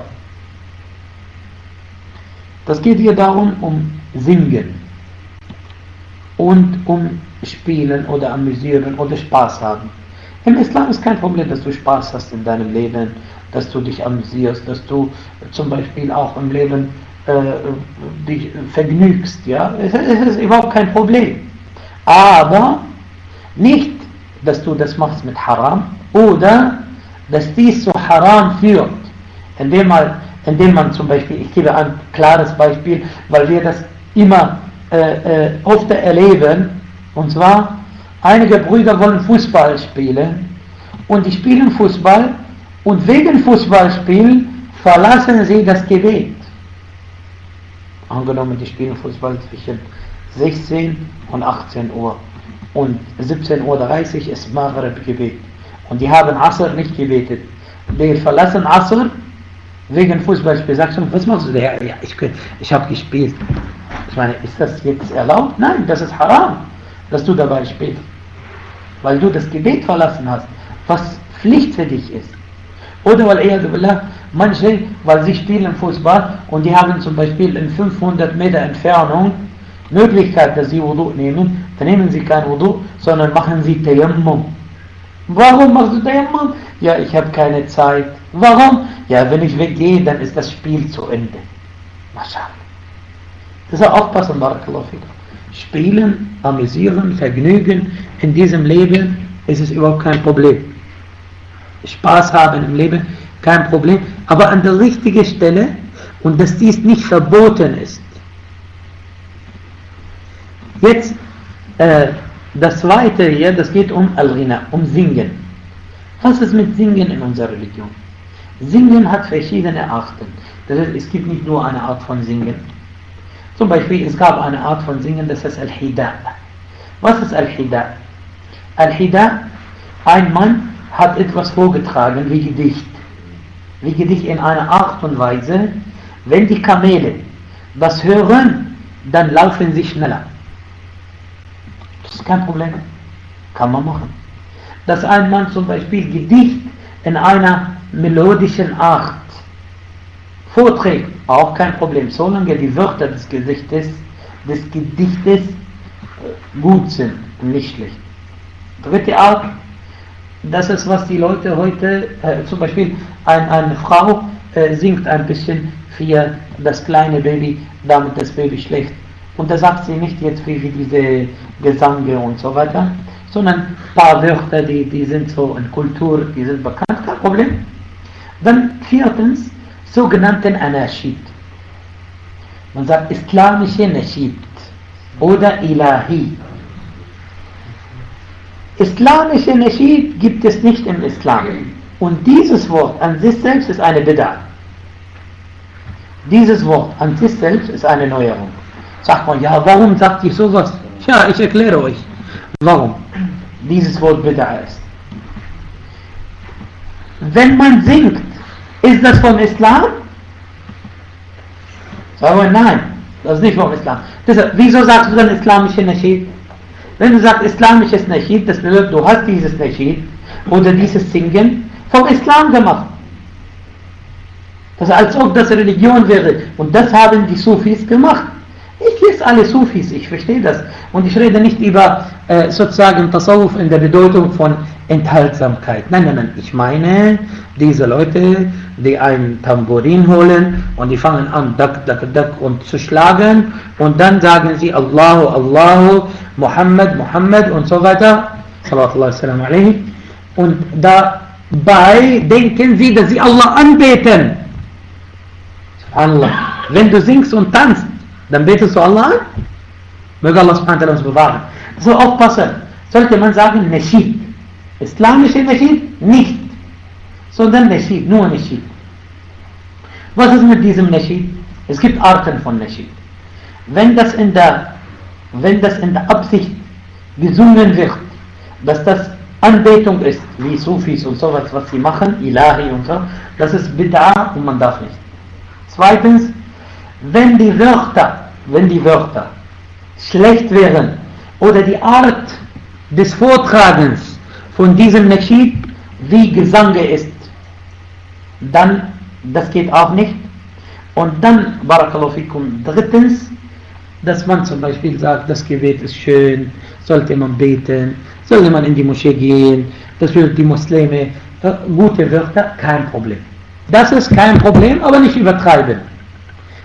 Das geht hier darum, um Singen und um Spielen oder Amüsieren oder Spaß haben. Im Islam ist kein Problem, dass du Spaß hast in deinem Leben, dass du dich amüsierst, dass du zum Beispiel auch im Leben dich vergnügst, ja, es ist überhaupt kein Problem. Aber nicht, dass du das machst mit Haram oder dass dies zu Haram führt, indem man zum Beispiel, ich gebe ein klares Beispiel, weil wir das immer oft erleben, und zwar, einige Brüder wollen Fußball spielen und die spielen Fußball und wegen Fußballspielen verlassen sie das Gebet. Angenommen, die spielen Fußball zwischen 16 und 18 Uhr und 17:30 Uhr ist Maghrib-Gebet und die haben Asr nicht gebetet. Die verlassen Asr wegen Fußballspiel. Sagst du, was machst du da? Ja, ich habe gespielt. Ich meine, ist das jetzt erlaubt? Nein, das ist haram, dass du dabei spielst, weil du das Gebet verlassen hast, was Pflicht für dich ist. Oder weil manche, weil sie spielen Fußball und die haben zum Beispiel in 500 Meter Entfernung Möglichkeit, dass sie Wudu nehmen, dann nehmen sie kein Wudu, sondern machen sie Tayammum. Warum machst du Tayammum? Ja, ich habe keine Zeit. Warum? Ja, wenn ich weggehe, dann ist das Spiel zu Ende. Maschallah. Das ist aufpassen, Barakallahu fikum. Spielen, amüsieren, vergnügen, in diesem Leben ist es überhaupt kein Problem. Spaß haben im Leben, kein Problem, aber an der richtigen Stelle und dass dies nicht verboten ist. Jetzt das zweite hier, das geht um Al-Ghina, um Singen. Was ist mit Singen in unserer Religion? Singen hat verschiedene Arten. Das heißt, es gibt nicht nur eine Art von Singen. Zum Beispiel, es gab eine Art von Singen, das heißt Al-Hida. Was ist Al-Hida? Al-Hida, ein Mann hat etwas vorgetragen wie Gedicht. Wie Gedicht in einer Art und Weise, wenn die Kamele das hören, dann laufen sie schneller. Das ist kein Problem. Kann man machen. Dass ein Mann zum Beispiel Gedicht in einer melodischen Art vorträgt, auch kein Problem, solange die Wörter des Gedichtes gut sind und nicht schlecht. Dritte Art, das ist, was die Leute heute, zum Beispiel eine Frau singt ein bisschen für das kleine Baby, damit das Baby schläft. Und da sagt sie nicht jetzt wie diese Gesange und so weiter, sondern ein paar Wörter, die sind so in Kultur, die sind bekannt, kein Problem. Dann viertens, sogenannten Anashid. Man sagt islamische Nashid oder Ilahi. Islamische Nashid gibt es nicht im Islam. Und dieses Wort an sich selbst ist eine Bid'ah. Dieses Wort an sich selbst ist eine Neuerung. Sagt man, ja, warum sagt ihr sowas? Ja, ich erkläre euch, warum dieses Wort Bid'ah ist. Wenn man singt, ist das vom Islam? Sagen wir, nein, das ist nicht vom Islam. Deshalb, wieso sagst du dann islamische Nashid? Wenn du sagst islamisches Nashid, das bedeutet, du hast dieses Nashid oder dieses Singen vom Islam gemacht. Das ist, als ob das Religion wäre. Und das haben die Sufis gemacht. Ich lese alle Sufis, ich verstehe das. Und ich rede nicht über sozusagen Tasawwuf in der Bedeutung von Enthaltsamkeit. Nein. Ich meine, diese Leute, die ein Tambourin holen und die fangen an, dak, dak, dak und zu schlagen und dann sagen sie Allahu, Allahu, Muhammad, Muhammad und so weiter. Sallallahu alaihi. Und dabei denken sie, dass sie Allah anbeten. Subhanallah. Wenn du singst und tanzt, dann betest du Allah an? Möge Allah subhanahu wa ta'ala uns bewahren. So aufpassen. Sollte man sagen Nashid. Islamische Nashid? Nicht. Sondern Nashid, nur Nashid. Was ist mit diesem Nashid? Es gibt Arten von Nashid. Wenn das in der Absicht gesungen wird, dass das Anbetung ist, wie Sufis und sowas, was sie machen, Ilahi und so, das ist Bid'ah und man darf nicht. Zweitens, wenn die Wörter schlecht wären oder die Art des Vortragens von diesem Nashid wie Gesange ist, dann, das geht auch nicht. Und dann, Barakallahu fikum, drittens, dass man zum Beispiel sagt, das Gebet ist schön, sollte man beten, sollte man in die Moschee gehen, das für die Muslime, gute Wörter, kein Problem. Das ist kein Problem, aber nicht übertreiben.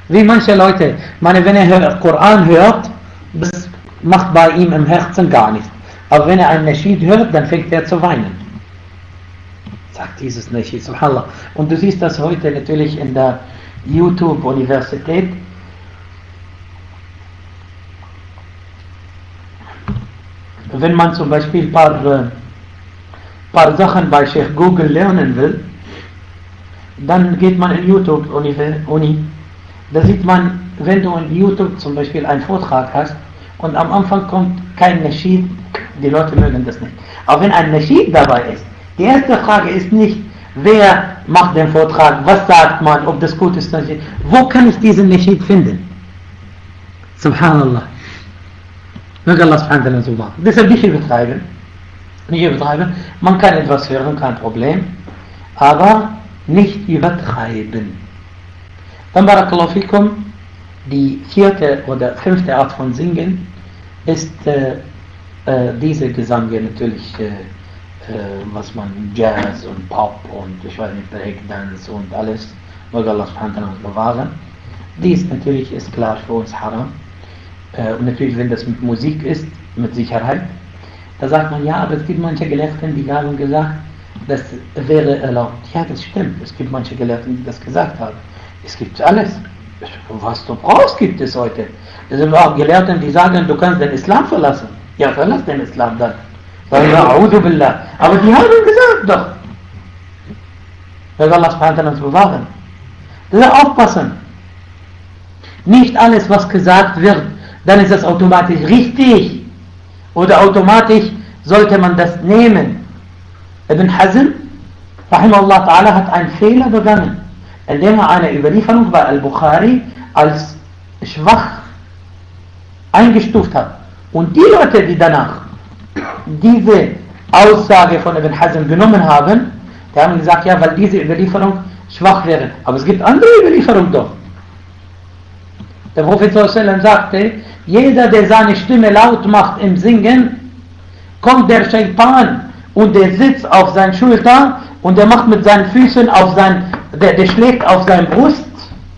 Wie manche Leute, wenn er Koran hört, das macht bei ihm im Herzen gar nichts. Aber wenn er ein Naschid hört, dann fängt er zu weinen. Sagt dieses Naschid, subhanallah. Und du siehst das heute natürlich in der YouTube-Universität. Wenn man zum Beispiel ein paar Sachen bei Sheikh Google lernen will, dann geht man in YouTube-Uni. Da sieht man, wenn du in YouTube zum Beispiel einen Vortrag hast und am Anfang kommt kein Naschid, die Leute mögen das nicht. Aber wenn ein Naschid dabei ist, die erste Frage ist nicht, wer macht den Vortrag, was sagt man, ob das gut ist, wo kann ich diesen Naschid finden? Subhanallah. Möge Allah subhanahu wa ta'ala. Deshalb nicht übertreiben. Man kann etwas hören, kein Problem, aber nicht übertreiben. Dann barakallahu fikum, die 4. oder 5. Art von Singen ist diese Gesange natürlich, was man Jazz und Pop und ich weiß nicht, Breakdance und alles, möge Allah subhanahu wa ta'ala bewahren. Dies natürlich ist klar für uns haram. Und natürlich, wenn das mit Musik ist, mit Sicherheit, da sagt man, ja, aber es gibt manche Gelehrten, die haben gesagt, das wäre erlaubt. Ja, das stimmt, es gibt manche Gelehrten, die das gesagt haben. Es gibt alles. Was du brauchst, gibt es heute. Es sind auch Gelehrten, die sagen, du kannst den Islam verlassen. Ja, verlass den Islam dann. Sagen wir, A'udhu Billah. Aber die haben gesagt doch. Möge Allah subhanahu wa ta'ala uns bewahren. Das ist aufpassen. Nicht alles, was gesagt wird, dann ist das automatisch richtig. Oder automatisch sollte man das nehmen. Ibn Hazm, rahimahullah ta'ala, hat einen Fehler begangen, indem er eine Überlieferung bei Al-Bukhari als schwach eingestuft hat. Und die Leute, die danach diese Aussage von Ibn Hazm genommen haben, die haben gesagt, ja, weil diese Überlieferung schwach wäre. Aber es gibt andere Überlieferungen doch. Der Prophet ﷺ sagte, jeder, der seine Stimme laut macht im Singen, kommt der Shaitan und der sitzt auf seinen Schulter und der macht mit seinen Füßen der schlägt auf seine Brust.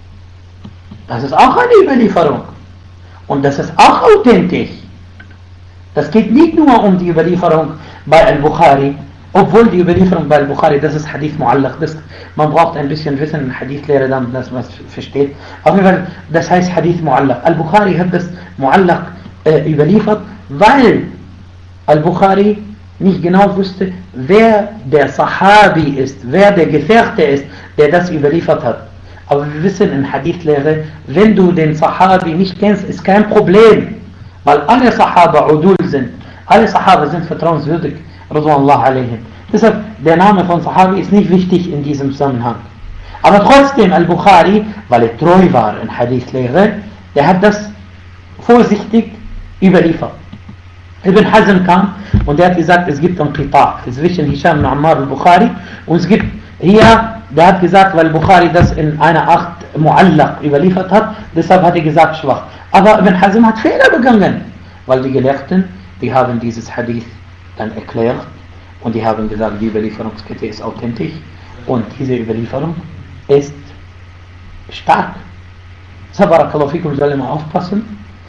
Das ist auch eine Überlieferung. Und das ist auch authentisch. Das geht nicht nur um die Überlieferung bei Al-Bukhari, obwohl die Überlieferung bei Al-Bukhari, das ist Hadith Mu'allaq. Man braucht ein bisschen Wissen in Hadith-Lehre, damit man das versteht. Auf jeden Fall, das heißt Hadith Mu'allaq. Al-Bukhari hat das Mu'allaq überliefert, weil Al-Bukhari nicht genau wusste, wer der Sahabi ist, wer der Gefährte ist, der das überliefert hat. Aber wir wissen in Hadith-Lehre, wenn du den Sahabi nicht kennst, ist kein Problem. Weil alle Sahaba Udul sind. Alle Sahaba sind vertrauenswürdig. Radwanallahu alayhim. Deshalb, der Name von Sahabi ist nicht wichtig in diesem Zusammenhang. Aber trotzdem, Al-Bukhari, weil er treu war in Hadith-Lehre, der hat das vorsichtig überliefert. Ibn Hazm kam und der hat gesagt, es gibt ein Qita' zwischen Hisham und Ammar al-Bukhari und es gibt hier, der hat gesagt, weil Bukhari das in einer Art Mu'allaq überliefert hat, deshalb hat er gesagt schwach. Aber Ibn Hazm hat Fehler begangen, weil die Gelehrten, die haben dieses Hadith dann erklärt und die haben gesagt, die Überlieferungskette ist authentisch und diese Überlieferung ist stark. Barakallahu fikum, sollen wir aufpassen.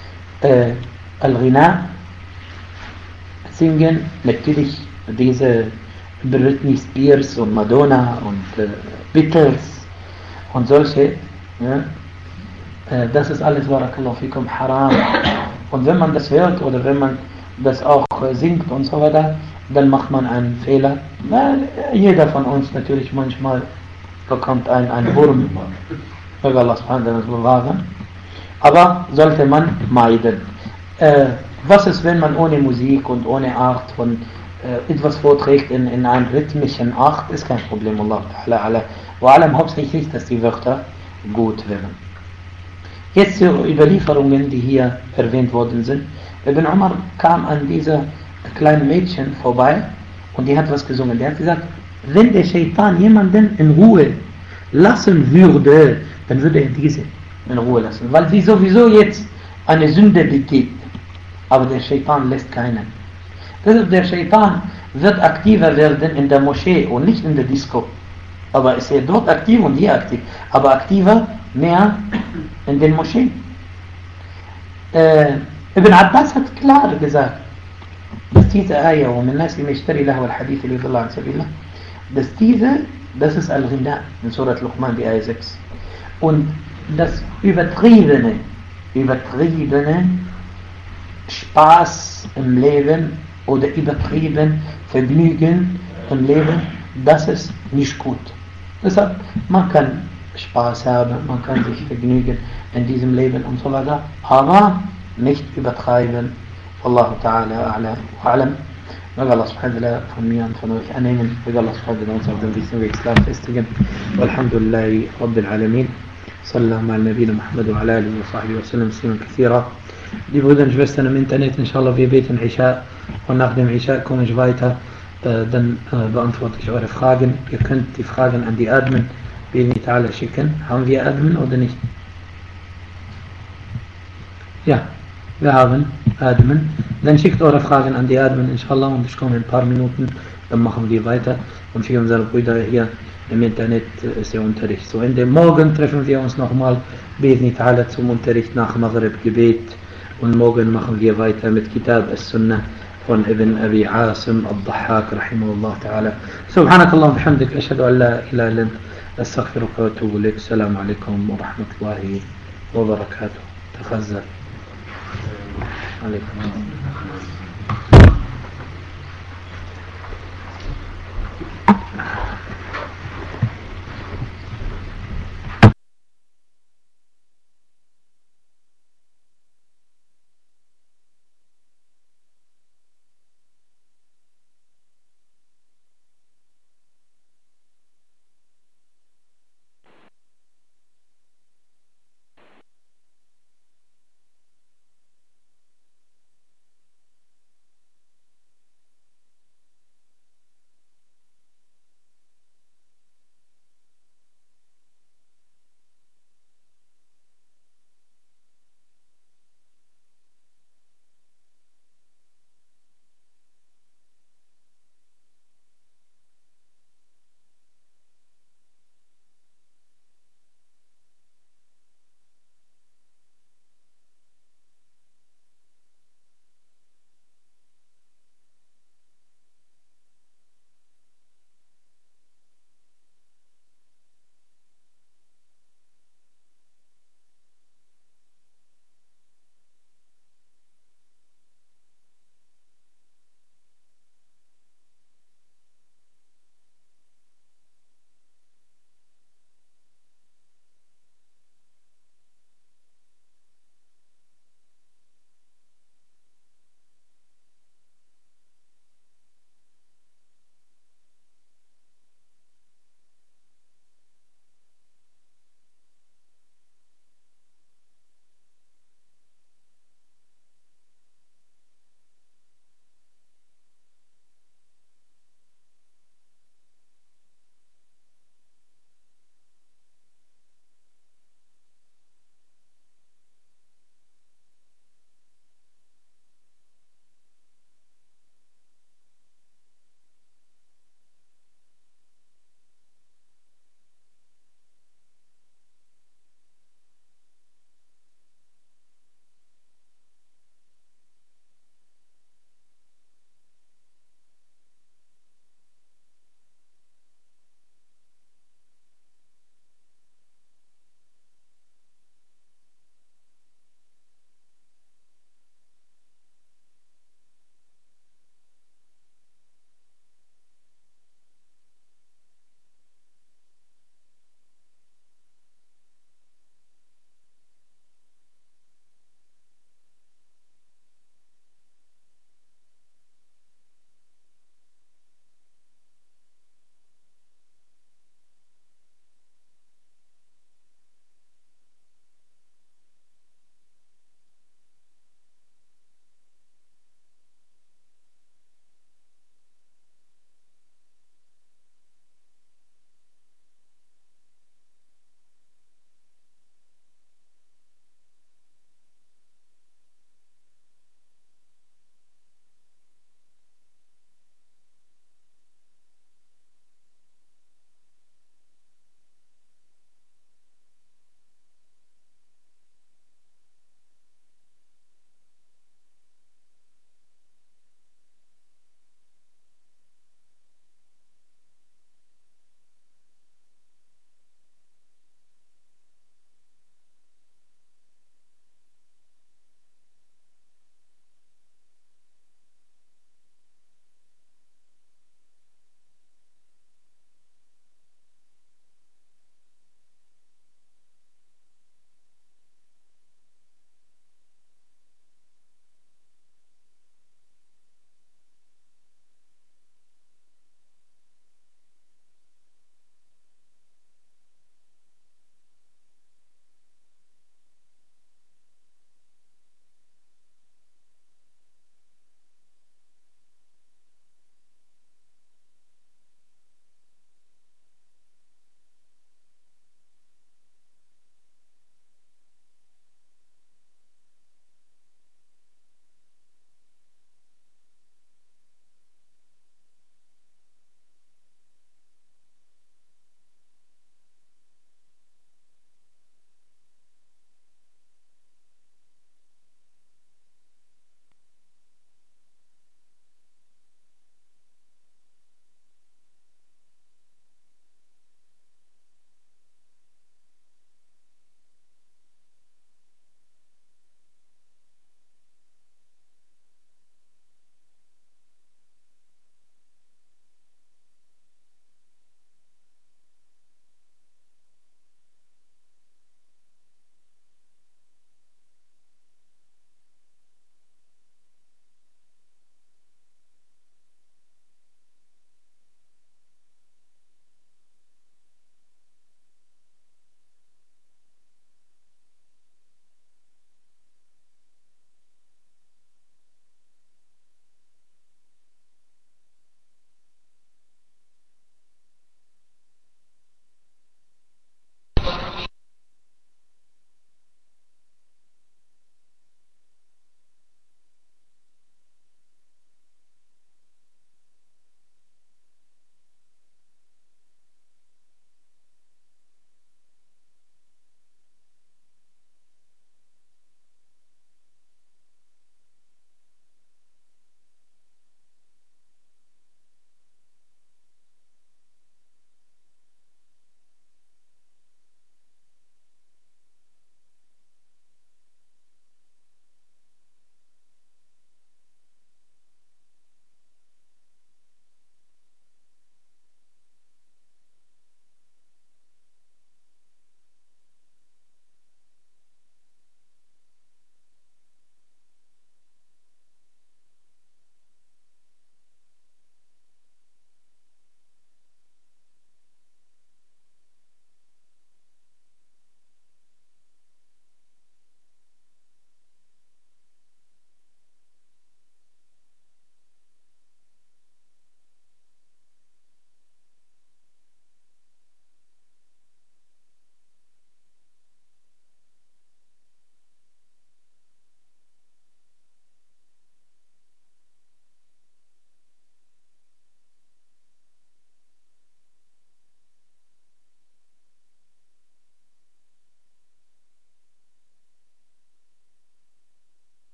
Al-Ghina, singen, natürlich diese Britney Spears und Madonna und Beatles und solche, ja, das ist alles Barakallahu fikum haram. Und wenn man das hört oder wenn man das auch singt und so weiter, dann macht man einen Fehler. Jeder von uns natürlich manchmal bekommt ein Wurm. Möge Allah subhanahu wa ta'ala bewahren. Aber sollte man meiden. Was ist, wenn man ohne Musik und ohne Art von etwas vorträgt in einer rhythmischen Art, ist kein Problem. Allah ta'ala. Vor allem hauptsächlich, dass die Wörter gut werden. Jetzt zur Überlieferungen, die hier erwähnt worden sind. Ibn Umar kam an dieser kleinen Mädchen vorbei und die hat was gesungen. Der hat gesagt, wenn der Shaitan jemanden in Ruhe lassen würde, dann würde er diese in Ruhe lassen. Weil sie sowieso jetzt eine Sünde begeht. Aber der Shaitan lässt keinen. Deshalb der Shaitan wird aktiver werden in der Moschee und nicht in der Disco. Aber ist er dort aktiv und hier aktiv. Aber aktiver mehr in den Moscheen. Ibn Abbas hat klar gesagt, dass diese Ayah, ومن الناس من يشتري لهو الحديث ليضل عن سبيل الله, dass das ist Al-Ghina in Surat Luqman, die Ayah 6. Und das übertriebene Spaß im Leben oder übertrieben Vergnügen im Leben, das ist nicht gut. Deshalb, man kann Spaß haben, man kann sich vergnügen in diesem Leben und so weiter, aber nicht übertreiben. Wallahu ta'ala a'la wa a'lam. Möge Allah subhanahu wa ta'ala von mir und von euch annehmen. Möge Allah subhanahu wa ta'ala uns auf dem richtigen Weg Islam festigen. Walhamdulillahi Rabbil Alamin. Sallallahu ala Nabiyina Muhammad wa ala alihi wa sahbihi wa sallam tasliman kathira. Die Brüder und Schwestern im Internet, inshallah, wir beten Isha und nach dem Isha komme ich weiter. Dann beantworte ich eure Fragen. Ihr könnt die Fragen an die Admin schicken. Haben wir Admin oder nicht? Ja, wir haben Admin. Dann schickt eure Fragen an die Admin, inshallah, und ich komme in ein paar Minuten. Dann machen wir weiter. Und für unsere Brüder hier im Internet ist der Unterricht zu Ende. Morgen treffen wir uns nochmal zum Unterricht nach Maghrib Gebet. Und morgen machen wir weiter mit Kitab al-Sunnah von Ibn Abi Asim al-Dhahhak rahimahullah ta'ala. Subhanakallah wa bihamdik, ashhadu an la ilaha illa anta, astaghfiruka wa atubu ilaik. Assalamu alaikum wa rahmatullahi wa barakatuh. تفضل. عليكم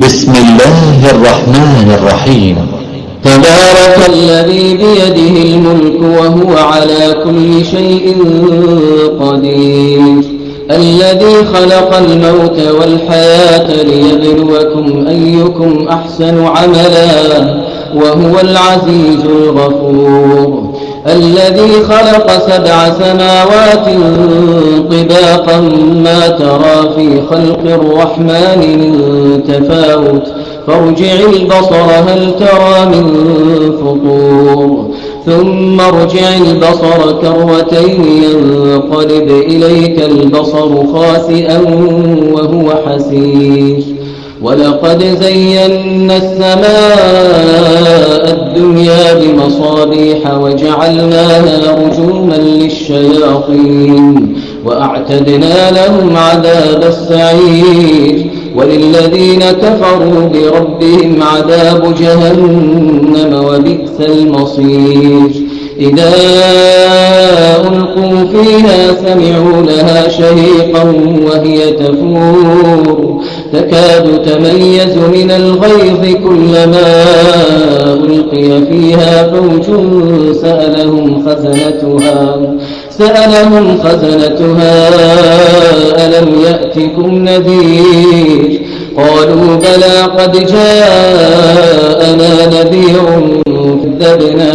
بسم الله الرحمن الرحيم. تبارك الذي بيده الملك وهو على كل شيء قدير، الذي خلق الموت والحياة ليبلوكم أيكم أحسن عملا وهو العزيز الغفور، الذي خلق 7 سماوات طباقا ما ترى في خلق الرحمن من تفاوت فارجع البصر هل ترى من فطور ثم ارجع البصر كرتين ينقلب إليك البصر خاسئا وهو حسير، ولقد زينا السماء الدنيا بمصابيح وجعلناها رجوما للشياطين وأعتدنا لهم عذاب السعير، وللذين كفروا بربهم عذاب جهنم وبئس المصير. إذا ألقوا فيها سمعوا لها شهيقا وهي تفور تكاد تميز من الغيظ كلما ألقي فيها فوج سألهم خزنتها ألم يأتكم نذير قالوا بلى قد جاءنا نذير كذبنا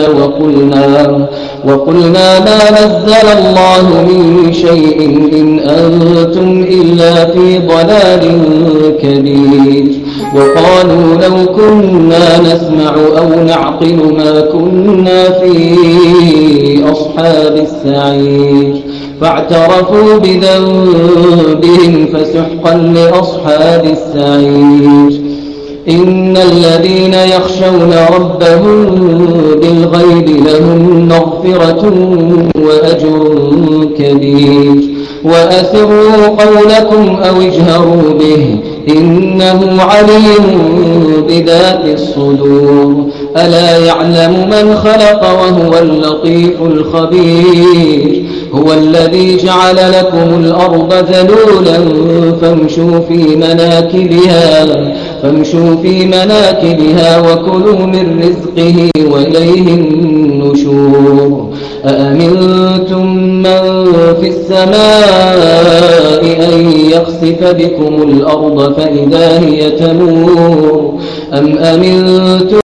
وقلنا ما نزل الله من شيء إن أنتم إلا في ضلال كبير، وقالوا لو كنا نسمع أو نعقل ما كنا في أصحاب السعير، فاعترفوا بذنبهم فسحقا لأصحاب السعير. إن الذين يخشون ربهم بالغيب لهم مغفرة وأجر كبير، وأسروا قولكم أو اجهروا به إنه عليم بذات الصدور، ألا يعلم من خلق وهو اللطيف الخبير، هو الذي جعل لكم الأرض ذلولا فامشوا في مناكبها وكلوا من رزقه وإليه النشور. أأمنتم من في السماء أن يخسف بكم الأرض فإذا هي تمور أم أمنتم